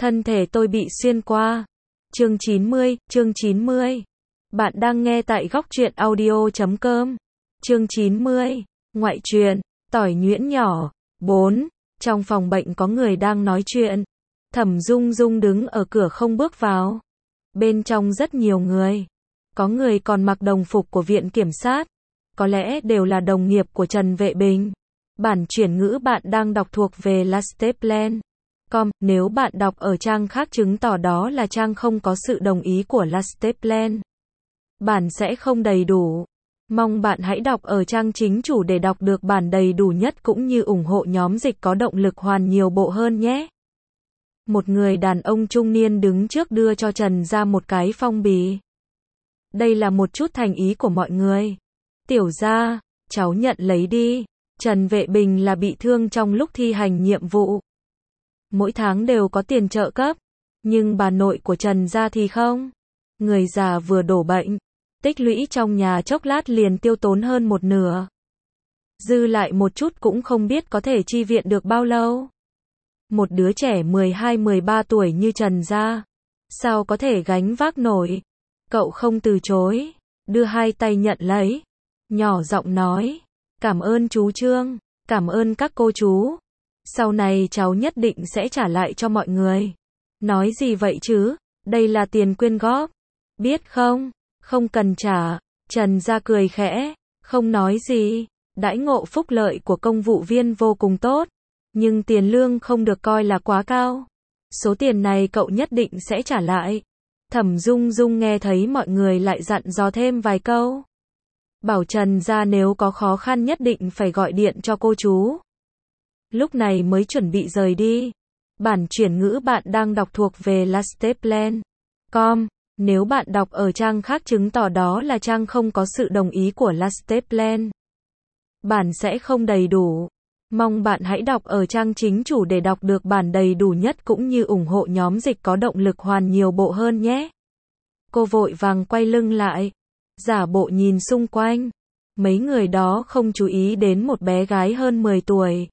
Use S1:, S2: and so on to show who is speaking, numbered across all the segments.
S1: Thân thể tôi bị xuyên qua. Chương 90. Bạn đang nghe tại góc truyện audio.com. Chương 90. Ngoại truyện, tỏi nhuyễn nhỏ. 4. Trong phòng bệnh có người đang nói chuyện. Thẩm Dung Dung đứng ở cửa không bước vào. Bên trong rất nhiều người. Có người còn mặc đồng phục của viện kiểm sát. Có lẽ đều là đồng nghiệp của Trần Vệ Bình. Bản chuyển ngữ bạn đang đọc thuộc về Lasteplan.com. Nếu bạn đọc ở trang khác chứng tỏ đó là trang không có sự đồng ý của Lasteplan. Bản sẽ không đầy đủ. Mong bạn hãy đọc ở trang chính chủ để đọc được bản đầy đủ nhất cũng như ủng hộ nhóm dịch có động lực hoàn nhiều bộ hơn nhé. Một người đàn ông trung niên đứng trước đưa cho Trần ra một cái phong bì. Đây là một chút thành ý của mọi người. Tiểu gia, cháu nhận lấy đi. Trần Vệ Bình là bị thương trong lúc thi hành nhiệm vụ. Mỗi tháng đều có tiền trợ cấp. Nhưng bà nội của Trần gia thì không. Người già vừa đổ bệnh. Tích lũy trong nhà chốc lát liền tiêu tốn hơn một nửa. Dư lại một chút cũng không biết có thể chi viện được bao lâu. Một đứa trẻ 12-13 tuổi như Trần gia. Sao có thể gánh vác nổi. Cậu không từ chối. Đưa hai tay nhận lấy. Nhỏ giọng nói. Cảm ơn chú Trương. Cảm ơn các cô chú. Sau này cháu nhất định sẽ trả lại cho mọi người. Nói gì vậy chứ? Đây là tiền quyên góp. Biết không? Không cần trả. Trần gia cười khẽ. Không nói gì. Đãi ngộ phúc lợi của công vụ viên vô cùng tốt. Nhưng tiền lương không được coi là quá cao. Số tiền này cậu nhất định sẽ trả lại. Thẩm Dung Dung nghe thấy mọi người lại dặn dò thêm vài câu. Bảo Trần gia nếu có khó khăn nhất định phải gọi điện cho cô chú. Lúc này mới chuẩn bị rời đi. Bản chuyển ngữ bạn đang đọc thuộc về Lasteplan.com. Nếu bạn đọc ở trang khác chứng tỏ đó là trang không có sự đồng ý của Lasteplan. Bản sẽ không đầy đủ. Mong bạn hãy đọc ở trang chính chủ để đọc được bản đầy đủ nhất cũng như ủng hộ nhóm dịch có động lực hoàn nhiều bộ hơn nhé. Cô vội vàng quay lưng lại. Giả bộ nhìn xung quanh. Mấy người đó không chú ý đến một bé gái hơn 10 tuổi.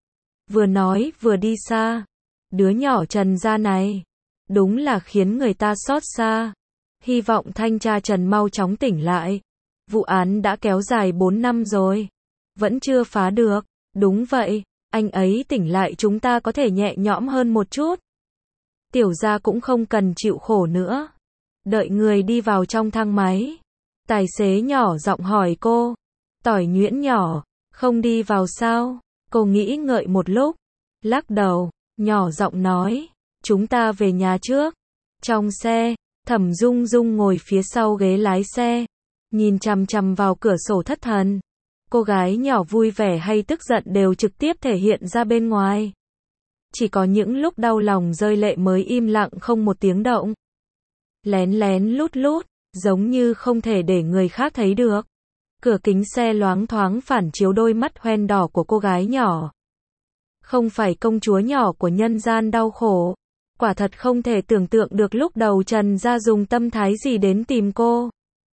S1: Vừa nói vừa đi xa. Đứa nhỏ Trần gia này. Đúng là khiến người ta xót xa. Hy vọng thanh tra Trần mau chóng tỉnh lại. Vụ án đã kéo dài 4 năm rồi. Vẫn chưa phá được. Đúng vậy. Anh ấy tỉnh lại chúng ta có thể nhẹ nhõm hơn một chút. Tiểu gia cũng không cần chịu khổ nữa. Đợi người đi vào trong thang máy. Tài xế nhỏ giọng hỏi cô. Tỏi nhuyễn nhỏ. Không đi vào sao? Cô nghĩ ngợi một lúc. Lắc đầu. Nhỏ giọng nói. Chúng ta về nhà trước. Trong xe. Thẩm Dung Dung ngồi phía sau ghế lái xe. Nhìn chằm chằm vào cửa sổ thất thần. Cô gái nhỏ vui vẻ hay tức giận đều trực tiếp thể hiện ra bên ngoài. Chỉ có những lúc đau lòng rơi lệ mới im lặng không một tiếng động. Lén lén lút lút. Giống như không thể để người khác thấy được. Cửa kính xe loáng thoáng phản chiếu đôi mắt hoen đỏ của cô gái nhỏ. Không phải công chúa nhỏ của nhân gian đau khổ. Quả thật không thể tưởng tượng được lúc đầu Trần gia dùng tâm thái gì đến tìm cô.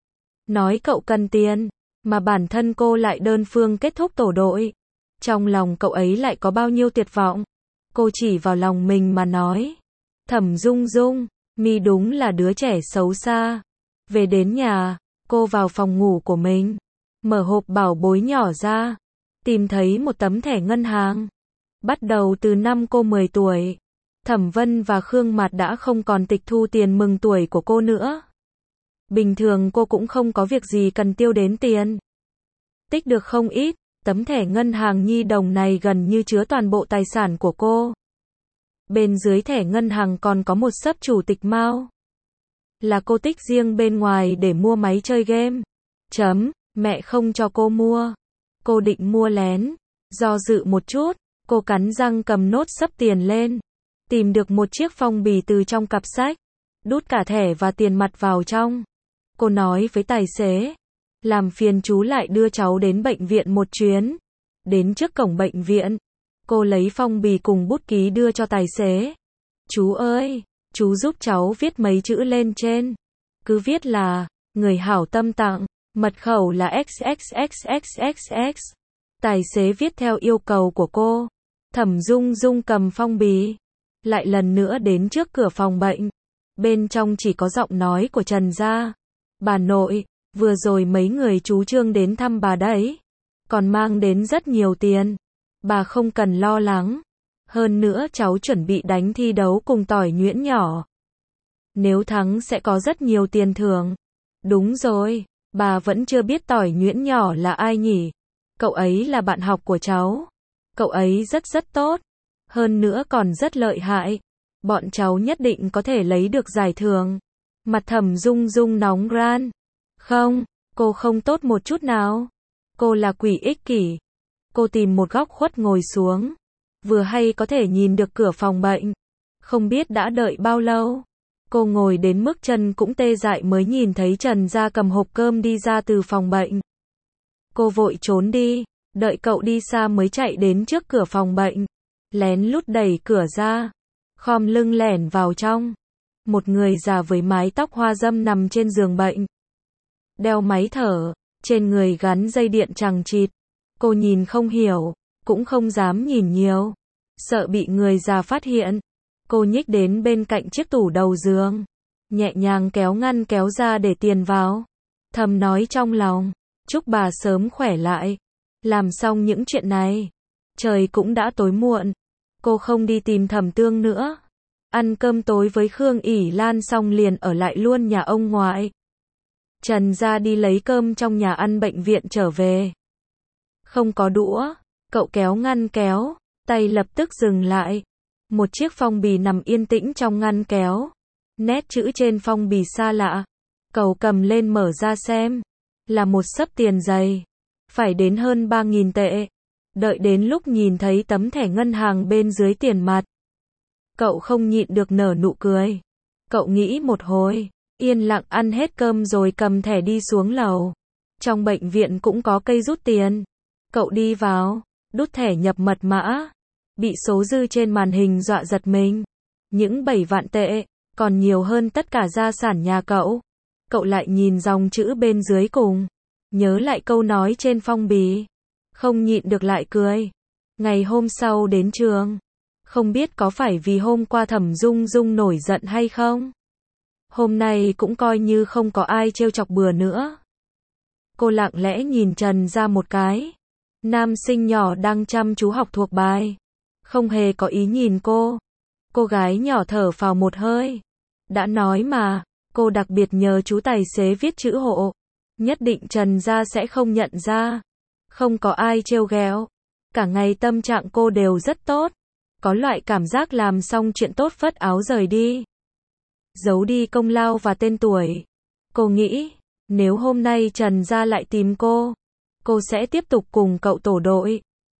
S1: Nói cậu cần tiền, mà bản thân cô lại đơn phương kết thúc tổ đội. Trong lòng cậu ấy lại có bao nhiêu tuyệt vọng. Cô chỉ vào lòng mình mà nói. Thẩm Dung Dung, mi đúng là đứa trẻ xấu xa. Về đến nhà, cô vào phòng ngủ của mình. Mở hộp bảo bối nhỏ ra. Tìm thấy một tấm thẻ ngân hàng. Bắt đầu từ năm cô 10 tuổi. Thẩm Vân và Khương Mạt đã không còn tịch thu tiền mừng tuổi của cô nữa. Bình thường cô cũng không có việc gì cần tiêu đến tiền. Tích được không ít, tấm thẻ ngân hàng nhi đồng này gần như chứa toàn bộ tài sản của cô. Bên dưới thẻ ngân hàng còn có một xấp chủ tịch Mao. Là cô tích riêng bên ngoài để mua máy chơi game. Mẹ không cho cô mua. Cô định mua lén. Do dự một chút, cô cắn răng cầm nốt xấp tiền lên. Tìm được một chiếc phong bì từ trong cặp sách. Đút cả thẻ và tiền mặt vào trong. Cô nói với tài xế. Làm phiền chú lại đưa cháu đến bệnh viện một chuyến. Đến trước cổng bệnh viện. Cô lấy phong bì cùng bút ký đưa cho tài xế. Chú ơi, chú giúp cháu viết mấy chữ lên trên. Cứ viết là, người hảo tâm tặng, mật khẩu là XXXXXX. Tài xế viết theo yêu cầu của cô. Thẩm Dung Dung cầm phong bì. lại lần nữa đến trước cửa phòng bệnh. Bên trong chỉ có giọng nói của Trần Gia. Bà nội, vừa rồi mấy người chú Trương đến thăm bà đấy. Còn mang đến rất nhiều tiền. Bà không cần lo lắng. Hơn nữa cháu chuẩn bị đánh thi đấu cùng Tỏi Nhuyễn nhỏ. Nếu thắng sẽ có rất nhiều tiền thưởng. Đúng rồi, bà vẫn chưa biết Tỏi Nhuyễn nhỏ là ai nhỉ? Cậu ấy là bạn học của cháu. Cậu ấy rất tốt. Hơn nữa còn rất lợi hại. Bọn cháu nhất định có thể lấy được giải thưởng. Mặt Thẩm Dung Dung nóng ran. Không, cô không tốt một chút nào. Cô là quỷ ích kỷ. Cô tìm một góc khuất ngồi xuống. Vừa hay có thể nhìn được cửa phòng bệnh. Không biết đã đợi bao lâu. Cô ngồi đến mức chân cũng tê dại mới nhìn thấy Trần Gia cầm hộp cơm đi ra từ phòng bệnh. Cô vội trốn đi, đợi cậu đi xa mới chạy đến trước cửa phòng bệnh. Lén lút đẩy cửa ra, khom lưng lẻn vào trong. Một người già với mái tóc hoa râm nằm trên giường bệnh. Đeo máy thở, trên người gắn dây điện chằng chịt. Cô nhìn không hiểu, cũng không dám nhìn nhiều. Sợ bị người già phát hiện. Cô nhích đến bên cạnh chiếc tủ đầu giường. Nhẹ nhàng kéo ngăn kéo ra để tiền vào. Thầm nói trong lòng, chúc bà sớm khỏe lại. Làm xong những chuyện này, trời cũng đã tối muộn. Cô không đi tìm Thẩm Tương nữa. Ăn cơm tối với Khương ỉ Lan xong liền ở lại luôn nhà ông ngoại. Trần Gia đi lấy cơm trong nhà ăn bệnh viện trở về. Không có đũa, cậu kéo ngăn kéo, tay lập tức dừng lại. Một chiếc phong bì nằm yên tĩnh trong ngăn kéo. Nét chữ trên phong bì xa lạ. Cậu cầm lên mở ra xem. Là một xấp tiền dày. Phải đến hơn 3.000 tệ. Đợi đến lúc nhìn thấy tấm thẻ ngân hàng bên dưới tiền mặt. Cậu không nhịn được nở nụ cười. Cậu nghĩ một hồi. Yên lặng ăn hết cơm rồi cầm thẻ đi xuống lầu. Trong bệnh viện cũng có cây rút tiền. Cậu đi vào, đút thẻ nhập mật mã. Bị số dư trên màn hình dọa giật mình. Những 7 vạn tệ, còn nhiều hơn tất cả gia sản nhà cậu. Cậu lại nhìn dòng chữ bên dưới cùng. Nhớ lại câu nói trên phong bì. Không nhịn được lại cười. Ngày hôm sau đến trường. Không biết có phải vì hôm qua Thẩm Dung Dung nổi giận hay không? Hôm nay cũng coi như không có ai trêu chọc bừa nữa. Cô lặng lẽ nhìn Trần Gia một cái. Nam sinh nhỏ đang chăm chú học thuộc bài. Không hề có ý nhìn cô. Cô gái nhỏ thở phào một hơi. Đã nói mà, cô đặc biệt nhờ chú tài xế viết chữ hộ. Nhất định Trần Gia sẽ không nhận ra. Không có ai trêu ghẹo. Cả ngày tâm trạng cô đều rất tốt. Có loại cảm giác làm xong chuyện tốt phất áo rời đi. Giấu đi công lao và tên tuổi. Cô nghĩ, nếu hôm nay Trần Gia lại tìm cô sẽ tiếp tục cùng cậu tổ đội.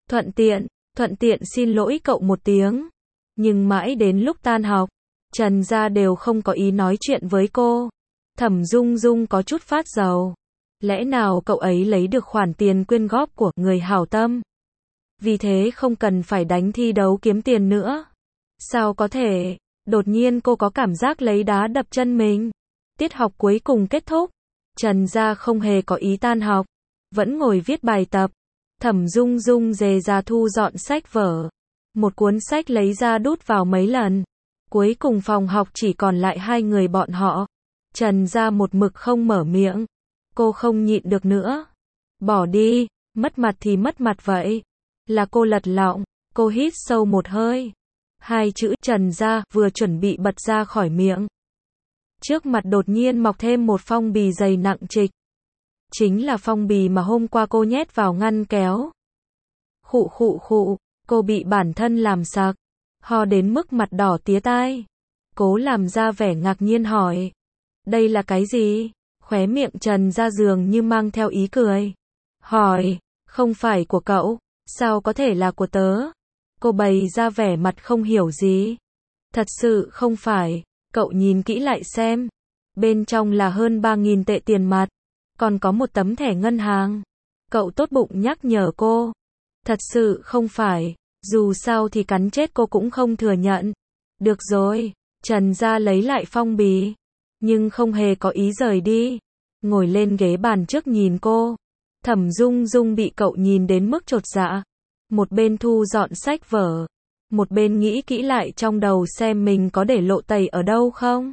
S1: Thuận tiện xin lỗi cậu một tiếng. Nhưng mãi đến lúc tan học, Trần Gia đều không có ý nói chuyện với cô. Thẩm Dung Dung có chút phát rầu. Lẽ nào cậu ấy lấy được khoản tiền quyên góp của người hảo tâm? Vì thế không cần phải đánh thi đấu kiếm tiền nữa. Sao có thể? Đột nhiên cô có cảm giác lấy đá đập chân mình. Tiết học cuối cùng kết thúc. Trần Gia không hề có ý tan học. Vẫn ngồi viết bài tập. Thẩm Dung Dung dề ra thu dọn sách vở. Một cuốn sách lấy ra đút vào mấy lần. Cuối cùng phòng học chỉ còn lại hai người bọn họ. Trần Gia một mực không mở miệng. Cô không nhịn được nữa. Bỏ đi, mất mặt thì mất mặt vậy. Là cô lật lọng, cô hít sâu một hơi. Hai chữ Trần Gia vừa chuẩn bị bật ra khỏi miệng. Trước mặt đột nhiên mọc thêm một phong bì dày nặng trịch. Chính là phong bì mà hôm qua cô nhét vào ngăn kéo. Khụ khụ khụ, cô bị bản thân làm sặc. Ho đến mức mặt đỏ tía tai. Cố làm ra vẻ ngạc nhiên hỏi. Đây là cái gì? Khóe miệng Trần Gia dường như mang theo ý cười. Hỏi, không phải của cậu, sao có thể là của tớ? Cô bày ra vẻ mặt không hiểu gì. Thật sự không phải, cậu nhìn kỹ lại xem. Bên trong là hơn 3.000 tệ tiền mặt, còn có một tấm thẻ ngân hàng. Cậu tốt bụng nhắc nhở cô. Thật sự không phải, dù sao thì cắn chết cô cũng không thừa nhận. Được rồi, Trần Gia lấy lại phong bì, nhưng không hề có ý rời đi. Ngồi lên ghế bàn trước nhìn cô. Thẩm Dung Dung bị cậu nhìn đến mức chột dạ. Một bên thu dọn sách vở, một bên nghĩ kỹ lại trong đầu xem mình có để lộ tẩy ở đâu không.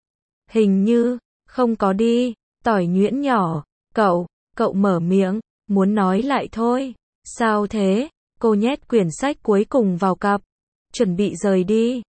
S1: Hình như, không có đi, tỏi nhuyễn nhỏ, cậu mở miệng, muốn nói lại thôi. Sao thế? Cô nhét quyển sách cuối cùng vào cặp, chuẩn bị rời đi.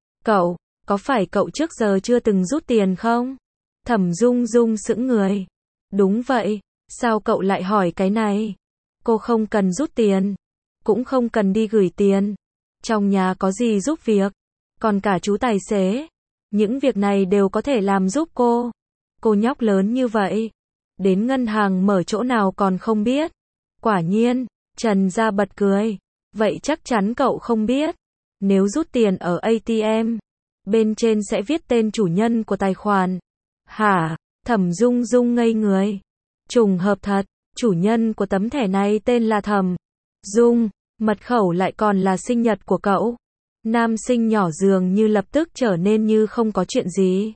S1: Có phải cậu trước giờ chưa từng rút tiền không? Thẩm Dung Dung sững người. Đúng vậy, sao cậu lại hỏi cái này? Cô không cần rút tiền, cũng không cần đi gửi tiền. Trong nhà có gì giúp việc, còn cả chú tài xế. Những việc này đều có thể làm giúp cô. Cô nhóc lớn như vậy, đến ngân hàng mở chỗ nào còn không biết. Quả nhiên, Trần Gia bật cười. Vậy chắc chắn cậu không biết. Nếu rút tiền ở ATM, bên trên sẽ viết tên chủ nhân của tài khoản. Hả? Thẩm Dung Dung ngây người. Trùng hợp thật, chủ nhân của tấm thẻ này tên là Thẩm Dung, mật khẩu lại còn là sinh nhật của cậu. Nam sinh nhỏ dường như lập tức trở nên như không có chuyện gì.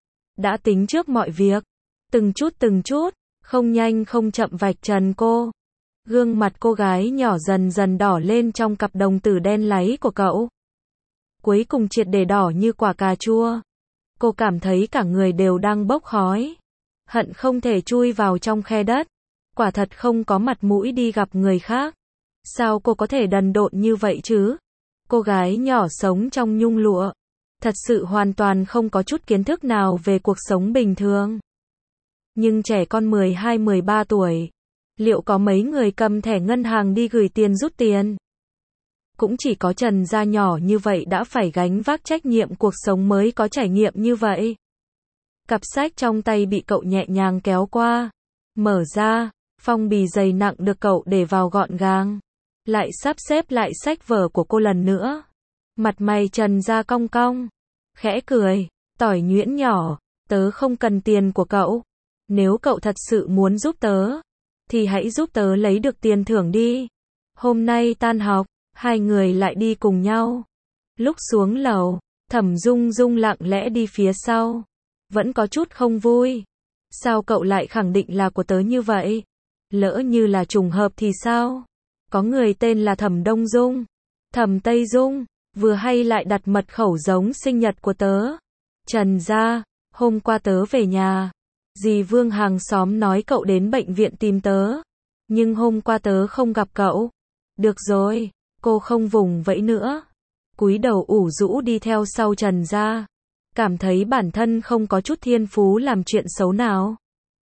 S1: Đã tính trước mọi việc, từng chút, không nhanh không chậm vạch trần cô. Gương mặt cô gái nhỏ dần dần đỏ lên trong cặp đồng tử đen láy của cậu. Cuối cùng triệt để đỏ như quả cà chua. Cô cảm thấy cả người đều đang bốc khói. Hận không thể chui vào trong khe đất. Quả thật không có mặt mũi đi gặp người khác. Sao cô có thể đần độn như vậy chứ? Cô gái nhỏ sống trong nhung lụa. Thật sự hoàn toàn không có chút kiến thức nào về cuộc sống bình thường. Nhưng trẻ con 12-13 tuổi, liệu có mấy người cầm thẻ ngân hàng đi gửi tiền rút tiền? Cũng chỉ có Trần Gia nhỏ như vậy đã phải gánh vác trách nhiệm cuộc sống mới có trải nghiệm như vậy. Cặp sách trong tay bị cậu nhẹ nhàng kéo qua. Mở ra, phong bì dày nặng được cậu để vào gọn gàng. Lại sắp xếp lại sách vở của cô lần nữa. Mặt mày Trần Gia cong cong. Khẽ cười, tỏi nhuyễn nhỏ, tớ không cần tiền của cậu. Nếu cậu thật sự muốn giúp tớ, thì hãy giúp tớ lấy được tiền thưởng đi. Hôm nay tan học, hai người lại đi cùng nhau. Lúc xuống lầu, Thẩm Dung Dung lặng lẽ đi phía sau. Vẫn có chút không vui. Sao cậu lại khẳng định là của tớ như vậy? Lỡ như là trùng hợp thì sao? Có người tên là Thẩm Đông Dung, Thẩm Tây Dung, vừa hay lại đặt mật khẩu giống sinh nhật của tớ. Trần Gia, hôm qua tớ về nhà. Dì Vương hàng xóm nói cậu đến bệnh viện tìm tớ. Nhưng hôm qua tớ không gặp cậu. Được rồi, cô không vùng vẫy nữa. Cúi đầu ủ rũ đi theo sau Trần Gia. Cảm thấy bản thân không có chút thiên phú làm chuyện xấu nào.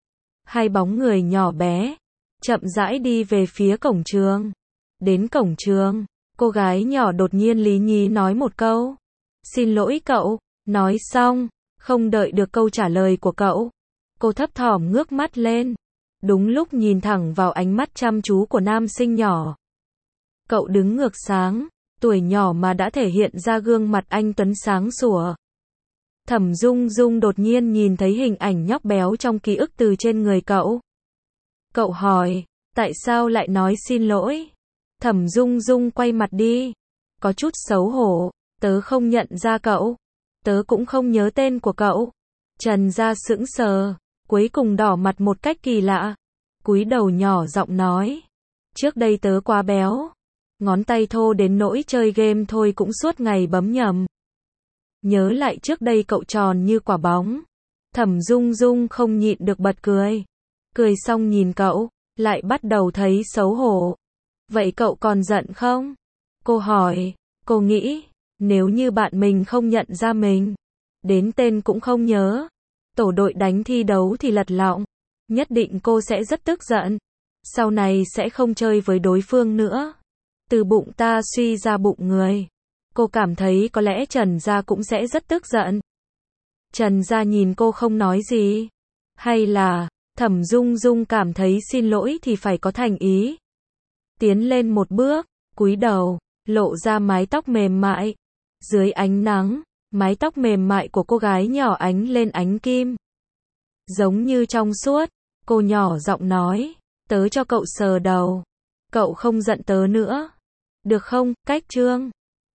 S1: Hai bóng người nhỏ bé, chậm rãi đi về phía cổng trường. Đến cổng trường, cô gái nhỏ đột nhiên lý nhí nói một câu. Xin lỗi cậu, nói xong, không đợi được câu trả lời của cậu. Cô thấp thỏm ngước mắt lên. Đúng lúc nhìn thẳng vào ánh mắt chăm chú của nam sinh nhỏ. Cậu đứng ngược sáng, tuổi nhỏ mà đã thể hiện ra gương mặt anh tuấn sáng sủa. Thẩm Dung Dung đột nhiên nhìn thấy hình ảnh nhóc béo trong ký ức từ trên người cậu. Cậu hỏi, tại sao lại nói xin lỗi? Thẩm Dung Dung quay mặt đi. Có chút xấu hổ, tớ không nhận ra cậu. Tớ cũng không nhớ tên của cậu. Trần Gia sững sờ, cuối cùng đỏ mặt một cách kỳ lạ. Cúi đầu nhỏ giọng nói. Trước đây tớ quá béo. Ngón tay thô đến nỗi chơi game thôi cũng suốt ngày bấm nhầm. Nhớ lại trước đây cậu tròn như quả bóng. Thẩm Dung Dung không nhịn được bật cười. Cười xong nhìn cậu, lại bắt đầu thấy xấu hổ. Vậy cậu còn giận không? Cô hỏi, cô nghĩ, nếu như bạn mình không nhận ra mình, đến tên cũng không nhớ, tổ đội đánh thi đấu thì lật lọng, nhất định cô sẽ rất tức giận. Sau này sẽ không chơi với đối phương nữa. Từ bụng ta suy ra bụng người. Cô cảm thấy có lẽ Trần Gia cũng sẽ rất tức giận. Trần Gia nhìn cô không nói gì. Hay là, Thẩm Dung Dung cảm thấy xin lỗi thì phải có thành ý. Tiến lên một bước, cúi đầu, lộ ra mái tóc mềm mại. Dưới ánh nắng, mái tóc mềm mại của cô gái nhỏ ánh lên ánh kim. Giống như trong suốt, cô nhỏ giọng nói, tớ cho cậu sờ đầu. Cậu không giận tớ nữa. Được không, cách trương?